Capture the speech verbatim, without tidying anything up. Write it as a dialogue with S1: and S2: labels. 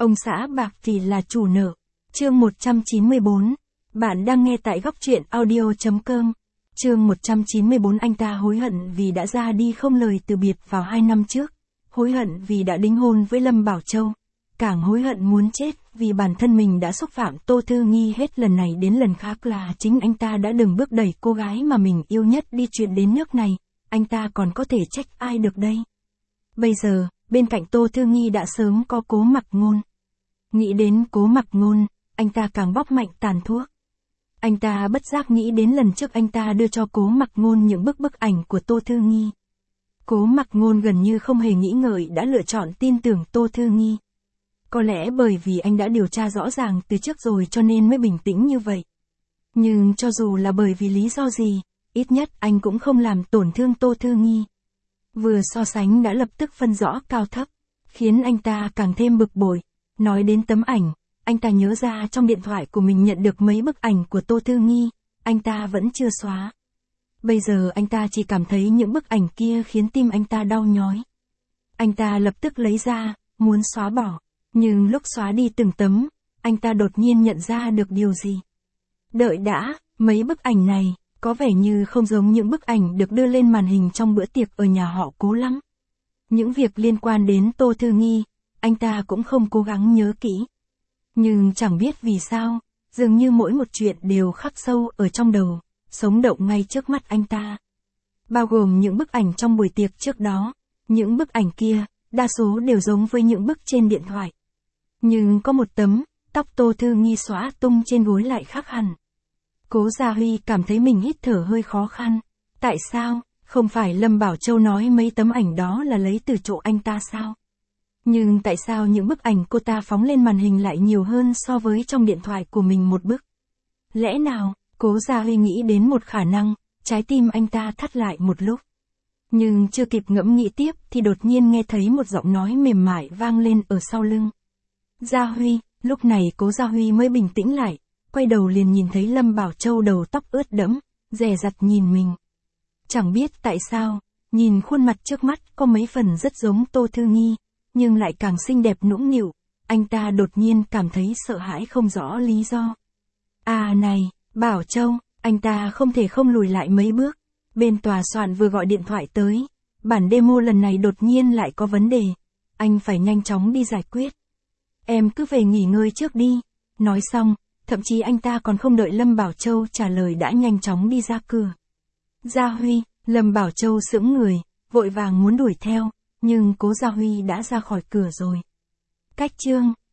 S1: Ông xã bạc thì là chủ nợ. Chương một trăm chín mươi bốn. Bạn đang nghe tại góc truyện audio chấm com. Chương một trăm chín mươi bốn. Anh ta hối hận vì đã ra đi không lời từ biệt vào hai năm trước. Hối hận vì đã đính hôn với Lâm Bảo Châu. Càng hối hận muốn chết vì bản thân mình đã xúc phạm Tô Thư Nghi hết lần này đến lần khác, là chính anh ta đã từng bước đẩy cô gái mà mình yêu nhất đi chuyện đến nước này. Anh ta còn có thể trách ai được đây? Bây giờ, bên cạnh Tô Thư Nghi đã sớm có Cố Mặc Ngôn. Nghĩ đến Cố Mặc Ngôn, anh ta càng bóp mạnh tàn thuốc. Anh ta bất giác nghĩ đến lần trước anh ta đưa cho Cố Mặc Ngôn những bức bức ảnh của Tô Thư Nghi. Cố Mặc Ngôn gần như không hề nghĩ ngợi đã lựa chọn tin tưởng Tô Thư Nghi. Có lẽ bởi vì anh đã điều tra rõ ràng từ trước rồi cho nên mới bình tĩnh như vậy. Nhưng cho dù là bởi vì lý do gì, ít nhất anh cũng không làm tổn thương Tô Thư Nghi. Vừa so sánh đã lập tức phân rõ cao thấp, khiến anh ta càng thêm bực bội. Nói đến tấm ảnh, anh ta nhớ ra trong điện thoại của mình nhận được mấy bức ảnh của Tô Thư Nghi, anh ta vẫn chưa xóa. Bây giờ anh ta chỉ cảm thấy những bức ảnh kia khiến tim anh ta đau nhói. Anh ta lập tức lấy ra, muốn xóa bỏ, nhưng lúc xóa đi từng tấm, anh ta đột nhiên nhận ra được điều gì. Đợi đã, mấy bức ảnh này, có vẻ như không giống những bức ảnh được đưa lên màn hình trong bữa tiệc ở nhà họ Cố lắm. Những việc liên quan đến Tô Thư Nghi, anh ta cũng không cố gắng nhớ kỹ. Nhưng chẳng biết vì sao, dường như mỗi một chuyện đều khắc sâu ở trong đầu, sống động ngay trước mắt anh ta. Bao gồm những bức ảnh trong buổi tiệc trước đó, những bức ảnh kia, đa số đều giống với những bức trên điện thoại. Nhưng có một tấm, tóc Tô Thư Nghi xõa tung trên gối lại khác hẳn. Cố Gia Huy cảm thấy mình hít thở hơi khó khăn. Tại sao, không phải Lâm Bảo Châu nói mấy tấm ảnh đó là lấy từ chỗ anh ta sao? Nhưng tại sao những bức ảnh cô ta phóng lên màn hình lại nhiều hơn so với trong điện thoại của mình một bức? Lẽ nào, Cố Gia Huy nghĩ đến một khả năng, trái tim anh ta thắt lại một lúc. Nhưng chưa kịp ngẫm nghĩ tiếp thì đột nhiên nghe thấy một giọng nói mềm mại vang lên ở sau lưng. Gia Huy, lúc này Cố Gia Huy mới bình tĩnh lại, quay đầu liền nhìn thấy Lâm Bảo Châu đầu tóc ướt đẫm, dè dặt nhìn mình. Chẳng biết tại sao, nhìn khuôn mặt trước mắt có mấy phần rất giống Tô Thư Nghi, nhưng lại càng xinh đẹp nũng nịu, anh ta đột nhiên cảm thấy sợ hãi không rõ lý do. À này, Bảo Châu, anh ta không thể không lùi lại mấy bước. Bên tòa soạn vừa gọi điện thoại tới, bản demo lần này đột nhiên lại có vấn đề, anh phải nhanh chóng đi giải quyết. Em cứ về nghỉ ngơi trước đi. Nói xong, thậm chí anh ta còn không đợi Lâm Bảo Châu trả lời đã nhanh chóng đi ra cửa. Gia Huy, Lâm Bảo Châu sững người, vội vàng muốn đuổi theo, nhưng Cố Gia Huy đã ra khỏi cửa rồi. Cách chương